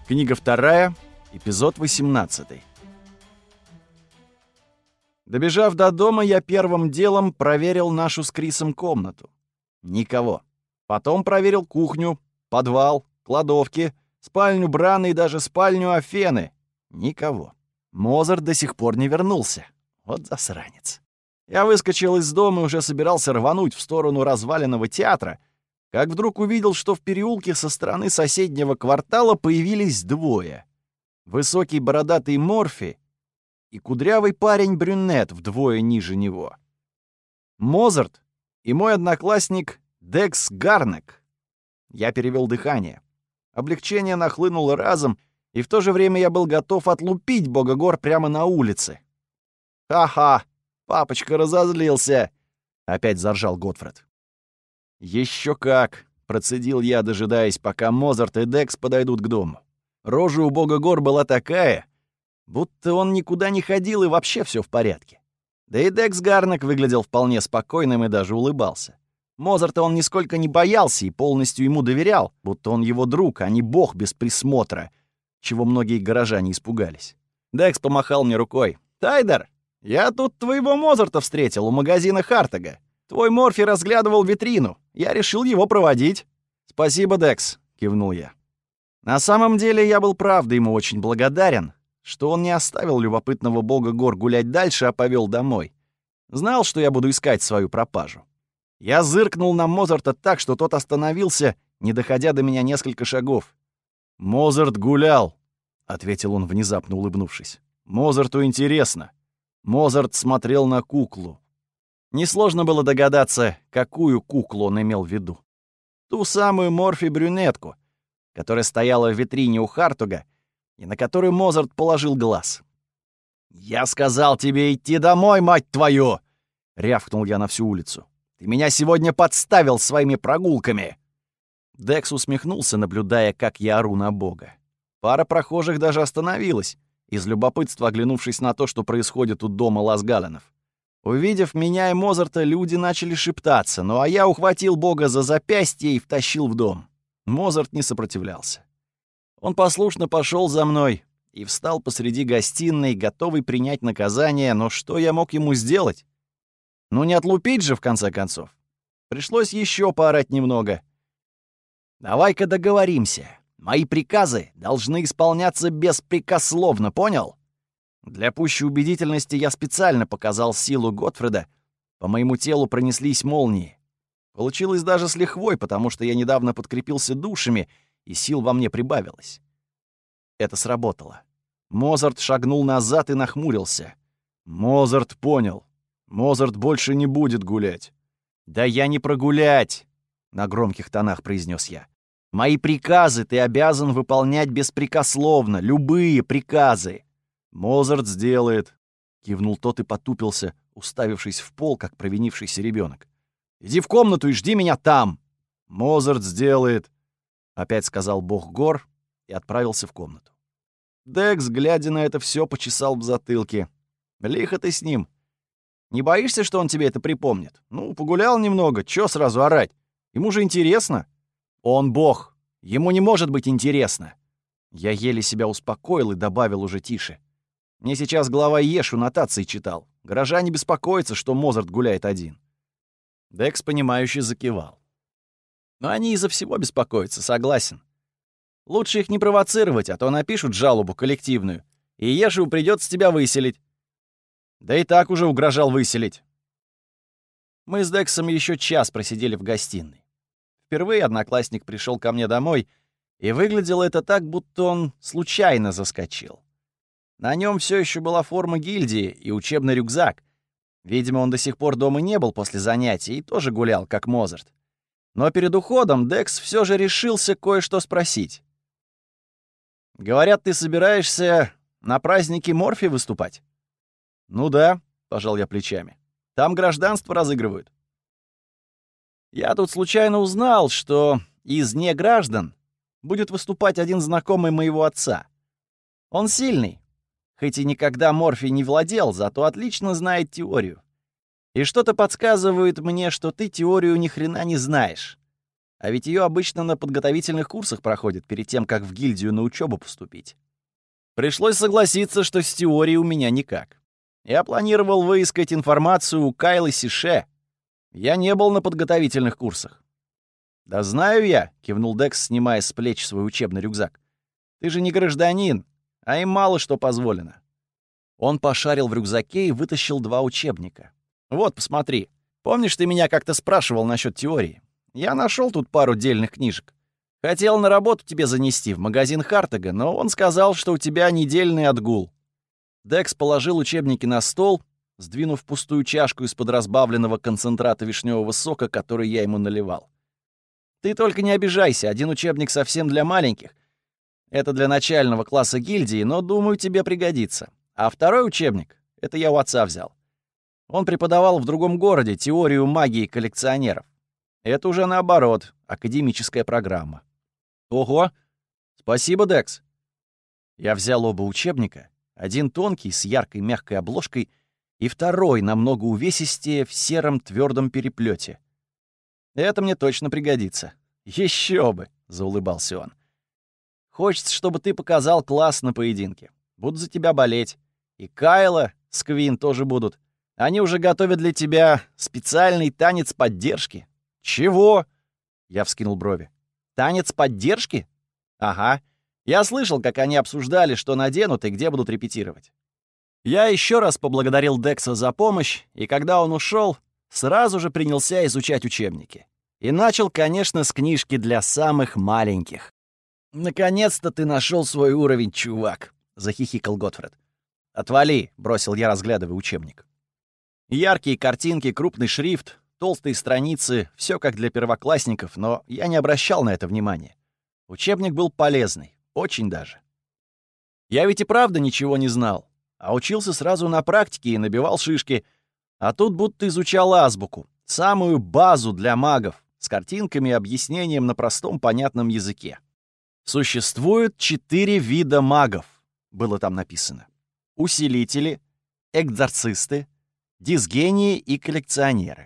Книга 2, эпизод 18. Добежав до дома, я первым делом проверил нашу с Крисом комнату. Никого. Потом проверил кухню, подвал, кладовки, спальню Брана и даже спальню Афены. Никого. Мозарт до сих пор не вернулся. Вот засранец. Я выскочил из дома и уже собирался рвануть в сторону разваленного театра, как вдруг увидел, что в переулке со стороны соседнего квартала появились двое. Высокий бородатый Морфи и кудрявый парень-брюнет вдвое ниже него. Мозарт и мой одноклассник Декс Гарнек. Я перевел дыхание. Облегчение нахлынуло разом, и в то же время я был готов отлупить бога гор прямо на улице. «Ха-ха! Папочка разозлился!» — опять заржал Готфред. «Еще как!» — процедил я, дожидаясь, пока Мозарт и Декс подойдут к дому. Рожа у бога гор была такая, будто он никуда не ходил и вообще все в порядке. Да и Декс Гарнек выглядел вполне спокойным и даже улыбался. Мозарта он нисколько не боялся и полностью ему доверял, будто он его друг, а не бог без присмотра, чего многие горожане испугались. Декс помахал мне рукой. «Тайдер, я тут твоего Мозарта встретил у магазина Хартага. Твой Морфи разглядывал витрину. Я решил его проводить». «Спасибо, Декс», — кивнул я. На самом деле я был правда ему очень благодарен, что он не оставил любопытного бога гор гулять дальше, а повел домой. Знал, что я буду искать свою пропажу. Я зыркнул на Мозарта так, что тот остановился, не доходя до меня несколько шагов. «Мозарт гулял», — ответил он, внезапно улыбнувшись. «Мозарту интересно». Мозарт смотрел на куклу. Несложно было догадаться, какую куклу он имел в виду. Ту самую Морфи-брюнетку, которая стояла в витрине у Хартуга и на которую Мозарт положил глаз. «Я сказал тебе идти домой, мать твою!» — рявкнул я на всю улицу. «Ты меня сегодня подставил своими прогулками!» Декс усмехнулся, наблюдая, как я ору на бога. Пара прохожих даже остановилась, из любопытства оглянувшись на то, что происходит у дома Лас-Галенов. Увидев меня и Мозарта, люди начали шептаться, ну а я ухватил бога за запястье и втащил в дом. Мозарт не сопротивлялся. Он послушно пошел за мной и встал посреди гостиной, готовый принять наказание, но что я мог ему сделать? Ну не отлупить же, в конце концов. Пришлось еще поорать немного. «Давай-ка договоримся. Мои приказы должны исполняться беспрекословно, понял?» Для пущей убедительности я специально показал силу Готфреда. По моему телу пронеслись молнии. Получилось даже с лихвой, потому что я недавно подкрепился душами, и сил во мне прибавилось. Это сработало. Мозарт шагнул назад и нахмурился. Мозарт понял. Мозарт больше не будет гулять. «Да я не прогулять!» — на громких тонах произнес я. «Мои приказы ты обязан выполнять беспрекословно, любые приказы!» «Мозарт сделает», — кивнул тот и потупился, уставившись в пол, как провинившийся ребенок. «Иди в комнату и жди меня там!» «Мозарт сделает», — опять сказал бог гор и отправился в комнату. Декс, глядя на это все, почесал в затылке. «Лихо ты с ним. Не боишься, что он тебе это припомнит? Ну, погулял немного, чё сразу орать? Ему же интересно». «Он бог, ему не может быть интересно». Я еле себя успокоил и добавил уже тише. Мне сейчас глава Ешу нотации читал. Горожане беспокоятся, что Мозарт гуляет один. Декс, понимающе закивал. Но они из-за всего беспокоятся, согласен. Лучше их не провоцировать, а то напишут жалобу коллективную, и Ешу придется тебя выселить. Да и так уже угрожал выселить. Мы с Дексом еще час просидели в гостиной. Впервые одноклассник пришел ко мне домой, и выглядело это так, будто он случайно заскочил. На нем все еще была форма гильдии и учебный рюкзак. Видимо, он до сих пор дома не был после занятий и тоже гулял, как Мозарт. Но перед уходом Декс все же решился кое-что спросить. «Говорят, ты собираешься на празднике Морфи выступать?» «Ну да», — пожал я плечами. «Там гражданство разыгрывают». «Я тут случайно узнал, что из неграждан будет выступать один знакомый моего отца. Он сильный. Хоть и никогда Морфи не владел, зато отлично знает теорию. И что-то подсказывает мне, что ты теорию ни хрена не знаешь. А ведь ее обычно на подготовительных курсах проходят перед тем, как в гильдию на учебу поступить. Пришлось согласиться, что с теорией у меня никак. Я планировал выискать информацию у Кайлы Сише. Я не был на подготовительных курсах. «Да знаю я», — кивнул Декс, снимая с плеч свой учебный рюкзак. «Ты же не гражданин, а им мало что позволено». Он пошарил в рюкзаке и вытащил 2 учебника. «Вот, посмотри. Помнишь, ты меня как-то спрашивал насчет теории? Я нашел тут пару дельных книжек. Хотел на работу тебе занести в магазин Хартага, но он сказал, что у тебя недельный отгул». Декс положил учебники на стол, сдвинув пустую чашку из-под разбавленного концентрата вишневого сока, который я ему наливал. «Ты только не обижайся, один учебник совсем для маленьких. Это для начального класса гильдии, но, думаю, тебе пригодится. А второй учебник — это я у отца взял. Он преподавал в другом городе теорию магии коллекционеров. Это уже наоборот, академическая программа». «Ого! Спасибо, Декс!» Я взял оба учебника, один тонкий, с яркой мягкой обложкой, и второй, намного увесистее, в сером твердом переплете. «Это мне точно пригодится». «Еще бы!» — заулыбался он. «Хочется, чтобы ты показал класс на поединке. Буду за тебя болеть. И Кайла с Квин тоже будут. Они уже готовят для тебя специальный танец поддержки». «Чего?» — я вскинул брови. «Танец поддержки?» «Ага. Я слышал, как они обсуждали, что наденут и где будут репетировать». Я еще раз поблагодарил Декса за помощь, и когда он ушел, сразу же принялся изучать учебники. И начал, конечно, с книжки для самых маленьких. «Наконец-то ты нашел свой уровень, чувак», — захихикал Готфред. «Отвали», — бросил я, разглядывая учебник. Яркие картинки, крупный шрифт, толстые страницы — все как для первоклассников, но я не обращал на это внимания. Учебник был полезный, очень даже. Я ведь и правда ничего не знал, а учился сразу на практике и набивал шишки, а тут будто изучал азбуку, самую базу для магов, с картинками и объяснением на простом понятном языке. Существует 4 вида магов, было там написано. Усилители, экзорцисты, дисгении и коллекционеры.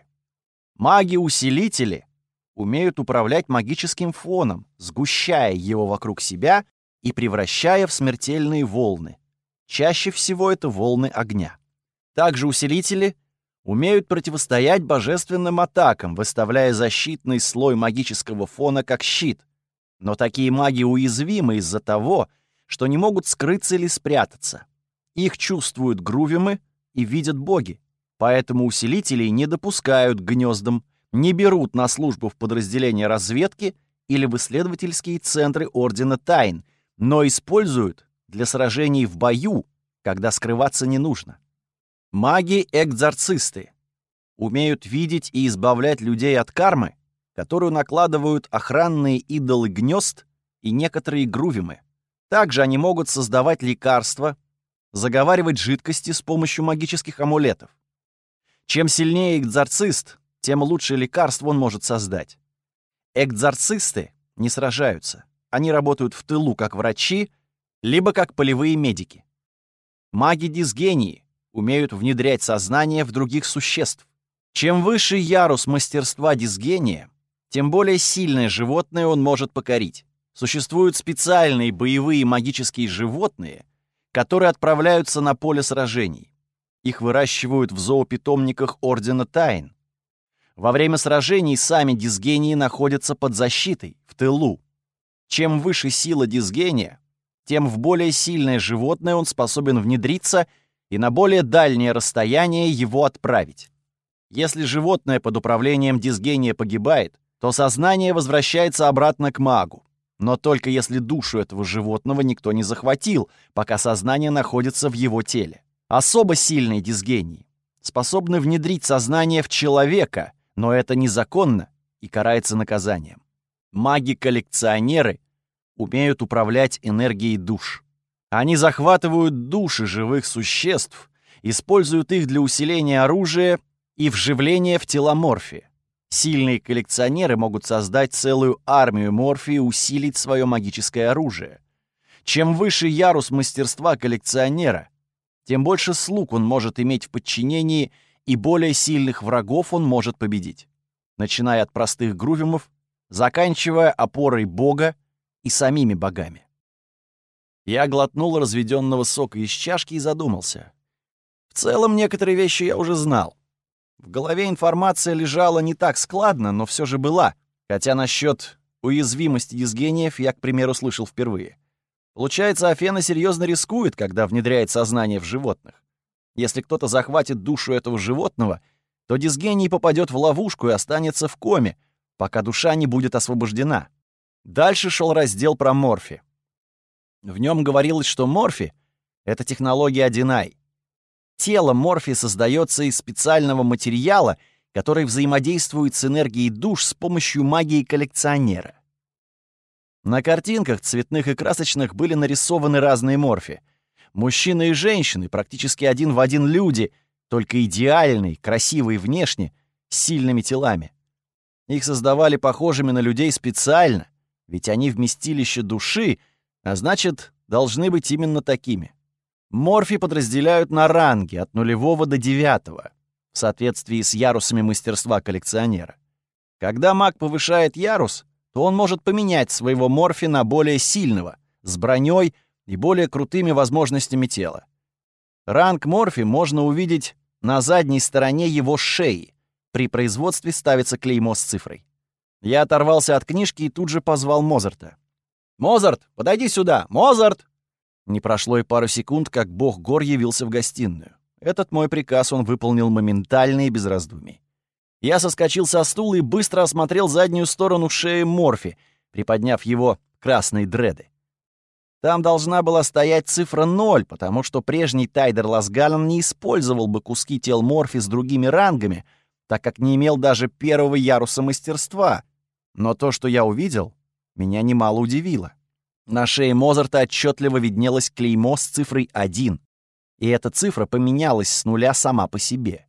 Маги-усилители умеют управлять магическим фоном, сгущая его вокруг себя и превращая в смертельные волны. Чаще всего это волны огня. Также усилители умеют противостоять божественным атакам, выставляя защитный слой магического фона как щит. Но такие маги уязвимы из-за того, что не могут скрыться или спрятаться. Их чувствуют грувимы и видят боги. Поэтому усилителей не допускают к гнездам, не берут на службу в подразделения разведки или в исследовательские центры Ордена Тайн, но используют для сражений в бою, когда скрываться не нужно. Маги-экзорцисты умеют видеть и избавлять людей от кармы, которую накладывают охранные идолы гнезд и некоторые грувимы. Также они могут создавать лекарства, заговаривать жидкости с помощью магических амулетов. Чем сильнее экзорцист, тем лучше лекарство он может создать. Экзорцисты не сражаются. Они работают в тылу как врачи, либо как полевые медики. Маги-дисгении умеют внедрять сознание в других существ. Чем выше ярус мастерства дисгения, тем более сильное животное он может покорить. Существуют специальные боевые магические животные, которые отправляются на поле сражений. Их выращивают в зоопитомниках Ордена Тайн. Во время сражений сами дисгении находятся под защитой, в тылу. Чем выше сила дисгения, тем в более сильное животное он способен внедриться и на более дальнее расстояние его отправить. Если животное под управлением дисгения погибает, то сознание возвращается обратно к магу. Но только если душу этого животного никто не захватил, пока сознание находится в его теле. Особо сильные дисгении способны внедрить сознание в человека, но это незаконно и карается наказанием. Маги-коллекционеры умеют управлять энергией душ. Они захватывают души живых существ, используют их для усиления оружия и вживления в тела морфия. Сильные коллекционеры могут создать целую армию морфия и усилить свое магическое оружие. Чем выше ярус мастерства коллекционера, тем больше слуг он может иметь в подчинении, и более сильных врагов он может победить. Начиная от простых грувимов заканчивая опорой Бога и самими богами. Я глотнул разведенного сока из чашки и задумался. В целом, некоторые вещи я уже знал. В голове информация лежала не так складно, но все же была, хотя насчет уязвимости дисгениев я, к примеру, слышал впервые. Получается, Афена серьезно рискует, когда внедряет сознание в животных. Если кто-то захватит душу этого животного, то дисгений попадет в ловушку и останется в коме, пока душа не будет освобождена. Дальше шел раздел про Морфи. В нем говорилось, что Морфи — это технология Одинай. Тело Морфи создается из специального материала, который взаимодействует с энергией душ с помощью магии коллекционера. На картинках, цветных и красочных, были нарисованы разные Морфи. Мужчины и женщины, практически один в один люди, только идеальные, красивые внешне, с сильными телами. Их создавали похожими на людей специально, ведь они вместилище души, а значит, должны быть именно такими. Морфи подразделяют на ранги от 0 до 9, в соответствии с ярусами мастерства коллекционера. Когда маг повышает ярус, то он может поменять своего Морфи на более сильного, с броней и более крутыми возможностями тела. Ранг Морфи можно увидеть на задней стороне его шеи. При производстве ставится клеймо с цифрой. Я оторвался от книжки и тут же позвал Мозарта. «Мозарт, подойди сюда! Мозарт!» Не прошло и пару секунд, как бог гор явился в гостиную. Этот мой приказ он выполнил моментально и без раздумий. Я соскочил со стула и быстро осмотрел заднюю сторону шеи Морфи, приподняв его красные дреды. Там должна была стоять цифра 0, потому что прежний Тайдер Ласгален не использовал бы куски тел Морфи с другими рангами, так как не имел даже первого яруса мастерства. Но то, что я увидел, меня немало удивило. На шее Мозарта отчетливо виднелось клеймо с цифрой 1, и эта цифра поменялась с 0 сама по себе.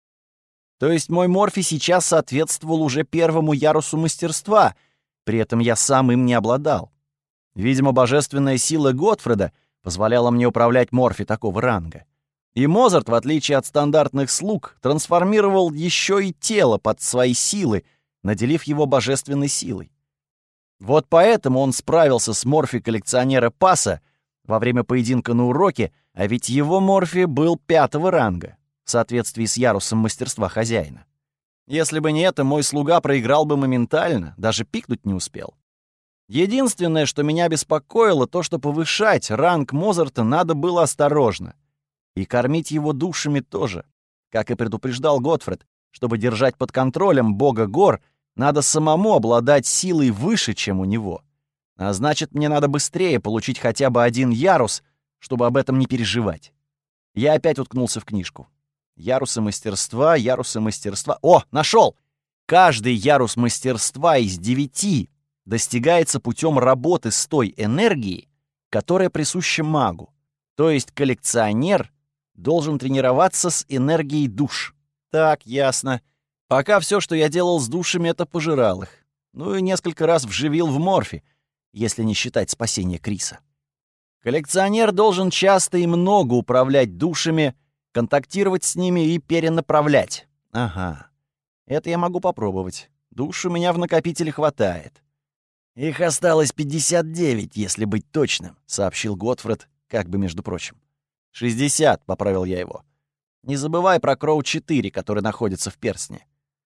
То есть мой Морфи сейчас соответствовал уже первому ярусу мастерства, при этом я сам им не обладал. Видимо, божественная сила Готфреда позволяла мне управлять Морфи такого ранга. И Мозарт, в отличие от стандартных слуг, трансформировал еще и тело под свои силы, наделив его божественной силой. Вот поэтому он справился с Морфи коллекционера Паса во время поединка на уроке, а ведь его Морфи был 5-го ранга, в соответствии с ярусом мастерства хозяина. Если бы не это, мой слуга проиграл бы моментально, даже пикнуть не успел. Единственное, что меня беспокоило, то, что повышать ранг Мозарта надо было осторожно. И кормить его душами тоже. Как и предупреждал Готфред, чтобы держать под контролем бога гор, надо самому обладать силой выше, чем у него. А значит, мне надо быстрее получить хотя бы 1 ярус, чтобы об этом не переживать. Я опять уткнулся в книжку. Ярусы мастерства, ярусы мастерства. О, нашел! Каждый ярус мастерства из 9 достигается путем работы с той энергией, которая присуща магу. То есть коллекционер должен тренироваться с энергией душ. Так, ясно. Пока все, что я делал с душами, это пожирал их. Ну и несколько раз вживил в Морфи, если не считать спасения Криса. Коллекционер должен часто и много управлять душами, контактировать с ними и перенаправлять. Ага, это я могу попробовать. Душ у меня в накопителе хватает. «Их осталось 59, если быть точным», — сообщил Готфред, как бы между прочим. 60, — поправил я его. «Не забывай про Кроу-4, который находится в перстне».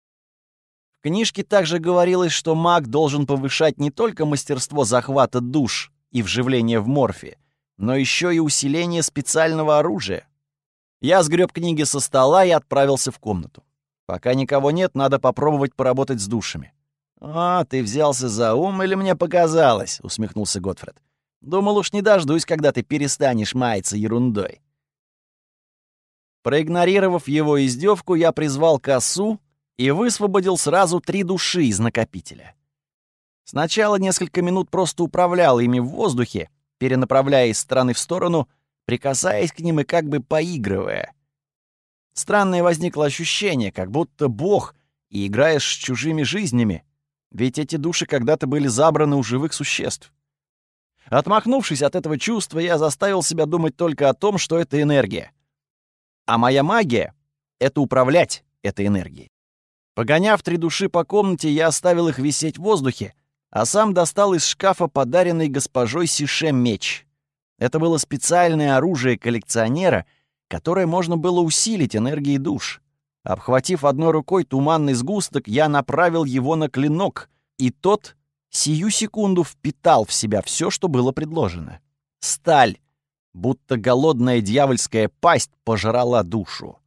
В книжке также говорилось, что маг должен повышать не только мастерство захвата душ и вживления в Морфи, но еще и усиление специального оружия. Я сгреб книги со стола и отправился в комнату. Пока никого нет, надо попробовать поработать с душами. «А, ты взялся за ум или мне показалось?» — усмехнулся Готфред. «Думал, уж не дождусь, когда ты перестанешь маяться ерундой». Проигнорировав его издевку, я призвал косу и высвободил сразу 3 души из накопителя. Сначала несколько минут просто управлял ими в воздухе, перенаправляя из стороны в сторону, прикасаясь к ним и как бы поигрывая. Странное возникло ощущение, как будто бог и играешь с чужими жизнями, ведь эти души когда-то были забраны у живых существ. Отмахнувшись от этого чувства, я заставил себя думать только о том, что это энергия. А моя магия — это управлять этой энергией. Погоняв 3 души по комнате, я оставил их висеть в воздухе, а сам достал из шкафа подаренный госпожой Сише меч. Это было специальное оружие коллекционера, которое можно было усилить энергией душ. Обхватив одной рукой туманный сгусток, я направил его на клинок, и тот сию секунду впитал в себя все, что было предложено. Сталь, будто голодная дьявольская пасть, пожрала душу.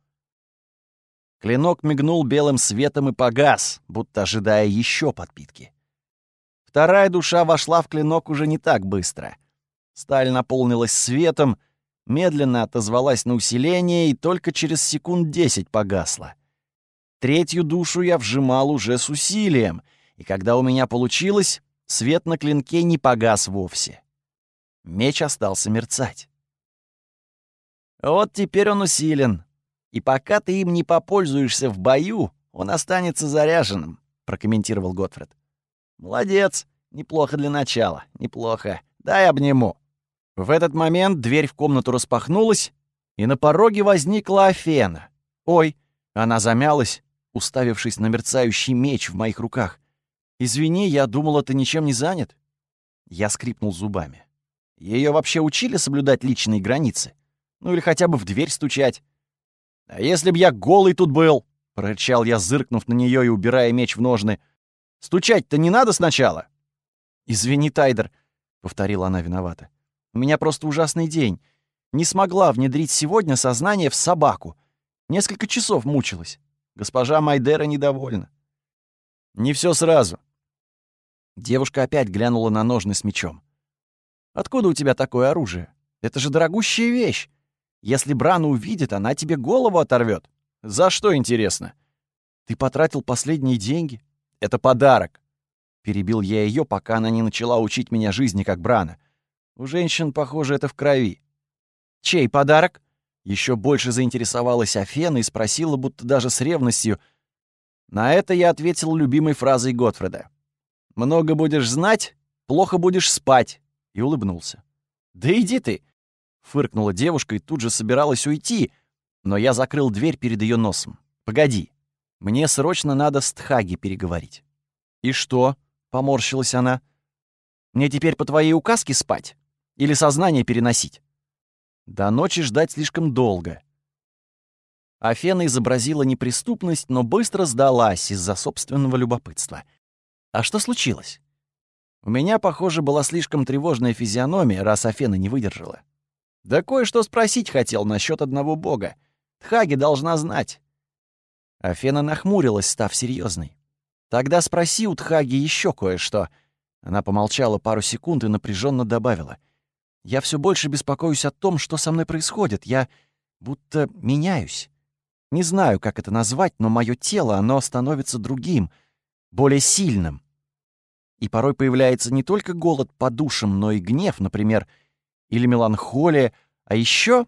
Клинок мигнул белым светом и погас, будто ожидая еще подпитки. Вторая душа вошла в клинок уже не так быстро. Сталь наполнилась светом, медленно отозвалась на усиление и только через секунд 10 погасла. Третью душу я вжимал уже с усилием, и когда у меня получилось, свет на клинке не погас вовсе. Меч остался мерцать. Вот теперь он усилен, и пока ты им не попользуешься в бою, он останется заряженным, прокомментировал Готфрид. Молодец, неплохо для начала, неплохо. Дай обниму. В этот момент дверь в комнату распахнулась, и на пороге возникла Афена. Ой, она замялась, уставившись на мерцающий меч в моих руках. «Извини, я думала, ты ничем не занят». Я скрипнул зубами. Ее вообще учили соблюдать личные границы? Ну или хотя бы в дверь стучать? «А если б я голый тут был?» — прорычал я, зыркнув на нее и убирая меч в ножны. «Стучать-то не надо сначала?» «Извини, Тайдер», — повторила она виновата. «У меня просто ужасный день. Не смогла внедрить сегодня сознание в собаку. Несколько часов мучилась. Госпожа Майдера недовольна». «Не все сразу». Девушка опять глянула на ножны с мечом. «Откуда у тебя такое оружие? Это же дорогущая вещь. Если Брана увидит, она тебе голову оторвет. За что, интересно? Ты потратил последние деньги? Это подарок». Перебил я ее, пока она не начала учить меня жизни, как Брана. У женщин, похоже, это в крови. «Чей подарок?» Еще больше заинтересовалась Афена и спросила, будто даже с ревностью. На это я ответил любимой фразой Готфрида. «Много будешь знать, плохо будешь спать», и улыбнулся. «Да иди ты!» — фыркнула девушка и тут же собиралась уйти, но я закрыл дверь перед ее носом. «Погоди, мне срочно надо с Тхаги переговорить». «И что?» — поморщилась она. «Мне теперь по твоей указке спать? Или сознание переносить?» До ночи ждать слишком долго. Афена изобразила неприступность, но быстро сдалась из-за собственного любопытства. «А что случилось?» У меня, похоже, была слишком тревожная физиономия, раз Афена не выдержала. «Да кое-что спросить хотел насчет одного бога. Тхаги должна знать». Афена нахмурилась, став серьезной. «Тогда спроси у Тхаги еще кое-что». Она помолчала пару секунд и напряженно добавила. «Я все больше беспокоюсь о том, что со мной происходит. Я будто меняюсь. Не знаю, как это назвать, но мое тело, оно становится другим, более сильным. И порой появляется не только голод по душам, но и гнев, например, или меланхолия. А еще...»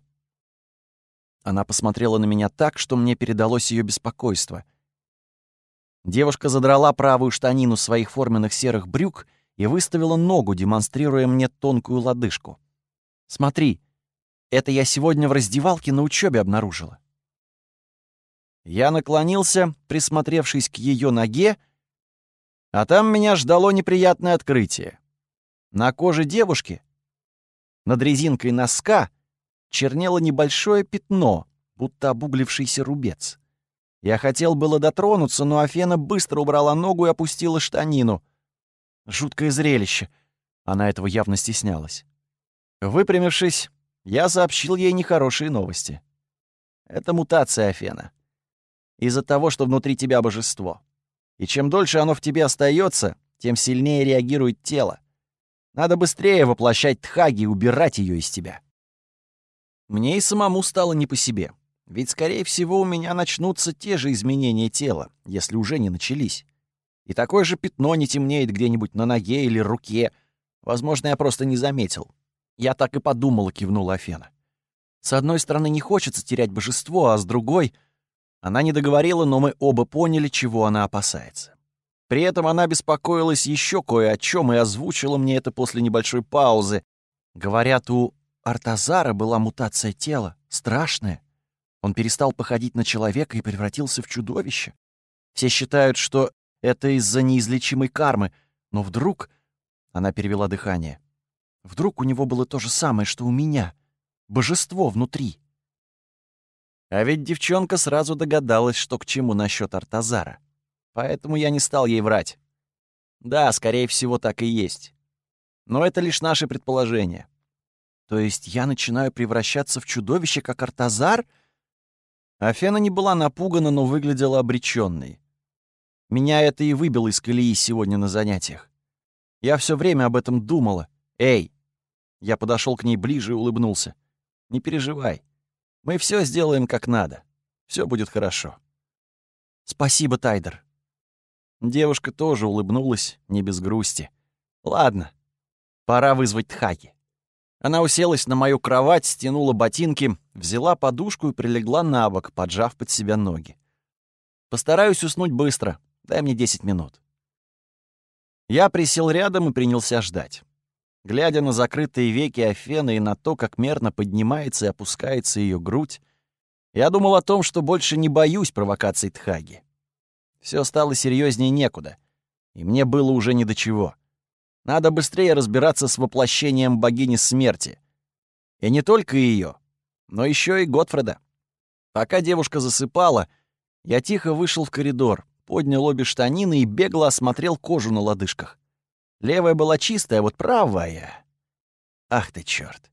Она посмотрела на меня так, что мне передалось ее беспокойство. Девушка задрала правую штанину своих форменных серых брюк и выставила ногу, демонстрируя мне тонкую лодыжку. «Смотри, это я сегодня в раздевалке на учебе обнаружила». Я наклонился, присмотревшись к ее ноге, а там меня ждало неприятное открытие. На коже девушки, над резинкой носка, чернело небольшое пятно, будто обуглившийся рубец. Я хотел было дотронуться, но Афена быстро убрала ногу и опустила штанину. Жуткое зрелище. Она этого явно стеснялась. Выпрямившись, я сообщил ей нехорошие новости. Это мутация, Афена. Из-за того, что внутри тебя божество. И чем дольше оно в тебе остается, тем сильнее реагирует тело. Надо быстрее воплощать Тхаги и убирать ее из тебя. Мне и самому стало не по себе. Ведь, скорее всего, у меня начнутся те же изменения тела, если уже не начались. И такое же пятно не темнеет где-нибудь на ноге или руке. Возможно, я просто не заметил. Я так и подумала, кивнула Афена. С одной стороны, не хочется терять божество, а с другой... Она не договорила, но мы оба поняли, чего она опасается. При этом она беспокоилась еще кое о чем и озвучила мне это после небольшой паузы. Говорят, у Артазара была мутация тела, страшная. Он перестал походить на человека и превратился в чудовище. Все считают, что это из-за неизлечимой кармы, но вдруг... Она перевела дыхание. Вдруг у него было то же самое, что у меня. Божество внутри. А ведь девчонка сразу догадалась, что к чему насчет Артазара. Поэтому я не стал ей врать. Да, скорее всего, так и есть. Но это лишь наше предположение. То есть я начинаю превращаться в чудовище, как Артазар? Афена не была напугана, но выглядела обречённой. Меня это и выбило из колеи сегодня на занятиях. Я все время об этом думала. «Эй!» Я подошел к ней ближе и улыбнулся. «Не переживай. Мы все сделаем как надо. Все будет хорошо». «Спасибо, Тайдер». Девушка тоже улыбнулась, не без грусти. «Ладно, пора вызвать Тхаги». Она уселась на мою кровать, стянула ботинки, взяла подушку и прилегла на бок, поджав под себя ноги. «Постараюсь уснуть быстро. Дай мне 10 минут». Я присел рядом и принялся ждать. Глядя на закрытые веки Афены и на то, как мерно поднимается и опускается ее грудь, я думал о том, что больше не боюсь провокаций Тхаги. Все стало серьезнее некуда, и мне было уже ни до чего. Надо быстрее разбираться с воплощением богини смерти. И не только ее, но еще и Готфреда. Пока девушка засыпала, я тихо вышел в коридор, поднял обе штанины и бегло осмотрел кожу на лодыжках. Левая была чистая, а вот правая... Ах ты чёрт!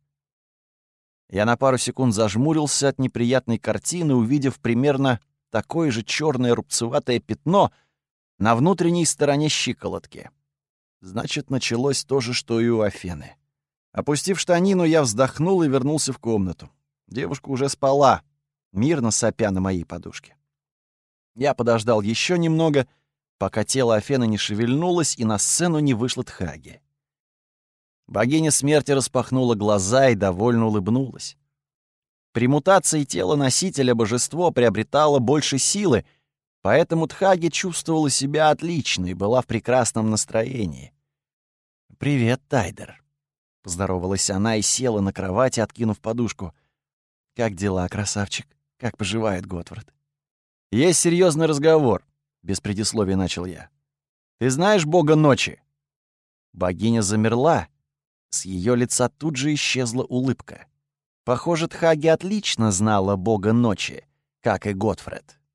Я на пару секунд зажмурился от неприятной картины, увидев примерно такое же чёрное рубцеватое пятно на внутренней стороне щиколотки. Значит, началось то же, что и у Афены. Опустив штанину, я вздохнул и вернулся в комнату. Девушка уже спала, мирно сопя на моей подушке. Я подождал еще немного, пока тело Афены не шевельнулось и на сцену не вышла Тхаги. Богиня смерти распахнула глаза и довольно улыбнулась. При мутации тела носителя божество приобретало больше силы, поэтому Тхаги чувствовала себя отлично и была в прекрасном настроении. «Привет, Тайдер», — поздоровалась она и села на кровати, откинув подушку. «Как дела, красавчик? Как поживает Готфред?» «Есть серьезный разговор», — без предисловия начал я. «Ты знаешь бога ночи?» Богиня замерла. С ее лица тут же исчезла улыбка. Похоже, Тхаги отлично знала бога ночи, как и Готфред.